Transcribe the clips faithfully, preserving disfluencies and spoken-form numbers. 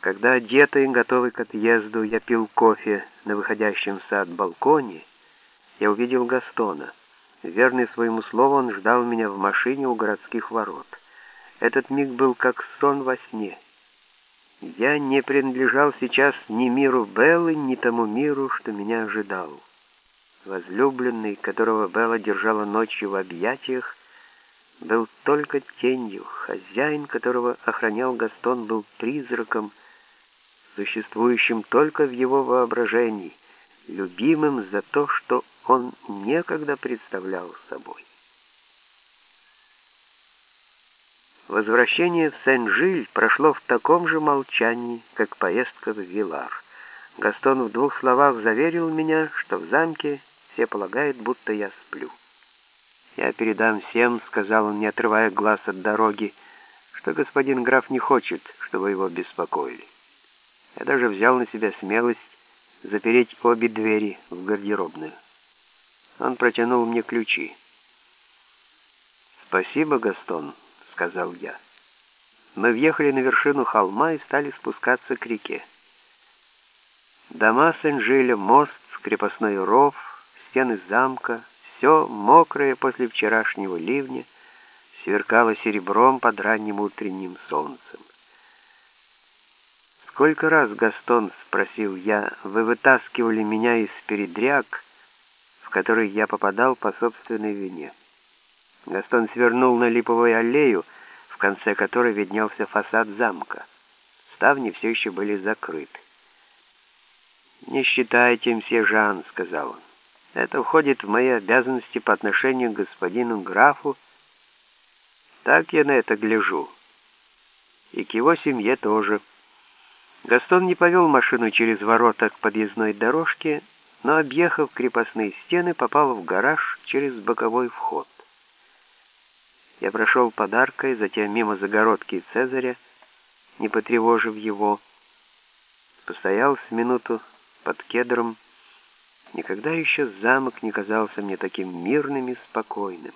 Когда, одетый, готовый к отъезду, я пил кофе на выходящем в сад балконе, я увидел Гастона. Верный своему слову, он ждал меня в машине у городских ворот. Этот миг был как сон во сне. Я не принадлежал сейчас ни миру Беллы, ни тому миру, что меня ожидал. Возлюбленный, которого Белла держала ночью в объятиях, был только тенью. Хозяин, которого охранял Гастон, был призраком, существующим только в его воображении, любимым за то, что он некогда представлял собой. Возвращение в Сен-Жиль прошло в таком же молчании, как поездка в Вилар. Гастон в двух словах заверил меня, что в замке все полагают, будто я сплю. «Я передам всем», — сказал он, не отрывая глаз от дороги, «что господин граф не хочет, чтобы его беспокоили. Я даже взял на себя смелость запереть обе двери в гардеробную». Он протянул мне ключи. «Спасибо, Гастон», — сказал я. Мы въехали на вершину холма и стали спускаться к реке. Дома Сен-Жиля, мост, крепостной ров, стены замка — все мокрое после вчерашнего ливня сверкало серебром под ранним утренним солнцем. «Сколько раз, Гастон, — спросил я, — вы вытаскивали меня из передряг, в которые я попадал по собственной вине?» Гастон свернул на липовую аллею, в конце которой виднелся фасад замка. Ставни все еще были закрыты. «Не считайте, мсье Жан, — сказал он. Это входит в мои обязанности по отношению к господину графу. Так я на это гляжу. И к его семье тоже». Гастон не повел машину через ворота к подъездной дорожке, но, объехав крепостные стены, попал в гараж через боковой вход. Я прошел под аркой, затем мимо загородки Цезаря, не потревожив его. Постоял с минуту под кедром. Никогда еще замок не казался мне таким мирным и спокойным.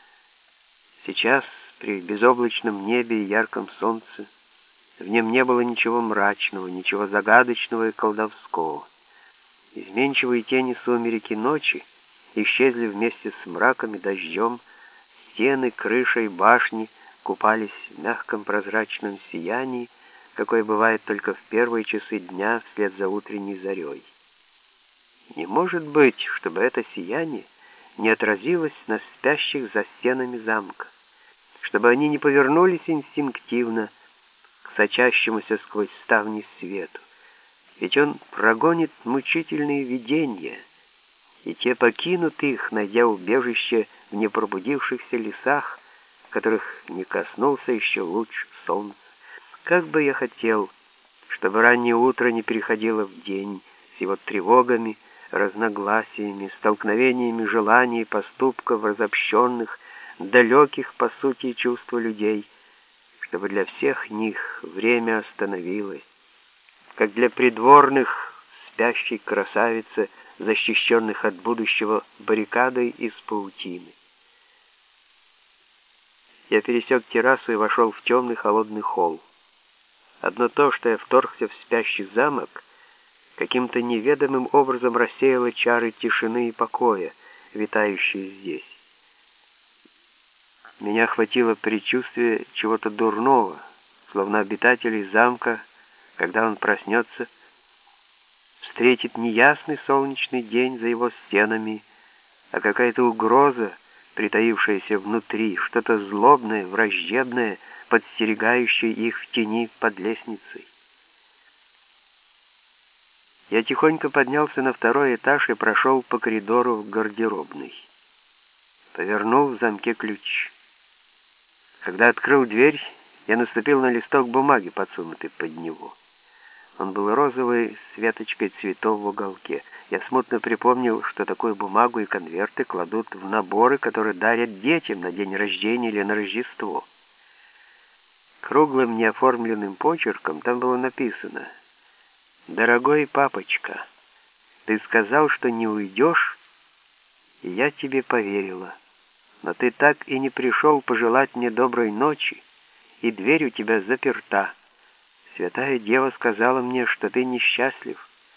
Сейчас, при безоблачном небе и ярком солнце, в нем не было ничего мрачного, ничего загадочного и колдовского. Изменчивые тени сумерек и ночи исчезли вместе с мраком и дождем. Стены, крыша и башни купались в мягком прозрачном сиянии, какое бывает только в первые часы дня вслед за утренней зарей. Не может быть, чтобы это сияние не отразилось на спящих за стенами замка, чтобы они не повернулись инстинктивно к сочащемуся сквозь ставни свету. Ведь он прогонит мучительные видения, и те покинут их, найдя убежище в непробудившихся лесах, которых не коснулся еще луч солнца. Как бы я хотел, чтобы раннее утро не переходило в день с его тревогами, разногласиями, столкновениями желаний и поступков разобщенных, далеких по сути чувства людей, чтобы для всех них время остановилось, как для придворных спящей красавицы, защищенных от будущего баррикадой из паутины. Я пересек террасу и вошел в темный холодный холл. Одно то, что я вторгся в спящий замок, каким-то неведомым образом рассеяло чары тишины и покоя, витающие здесь. Меня охватило предчувствие чего-то дурного, словно обитателей замка, когда он проснется, встретит не ясный солнечный день за его стенами, а какая-то угроза, притаившаяся внутри, что-то злобное, враждебное, подстерегающее их в тени под лестницей. Я тихонько поднялся на второй этаж и прошел по коридору в гардеробной. Повернул в замке ключ. Когда открыл дверь, я наступил на листок бумаги, подсунутый под него. Он был розовый, с веточкой цветов в уголке. Я смутно припомнил, что такую бумагу и конверты кладут в наборы, которые дарят детям на день рождения или на Рождество. Круглым неоформленным почерком там было написано: «Дорогой папочка, ты сказал, что не уйдешь, и я тебе поверила. Но ты так и не пришел пожелать мне доброй ночи, и дверь у тебя заперта. Святая Дева сказала мне, что ты несчастлив.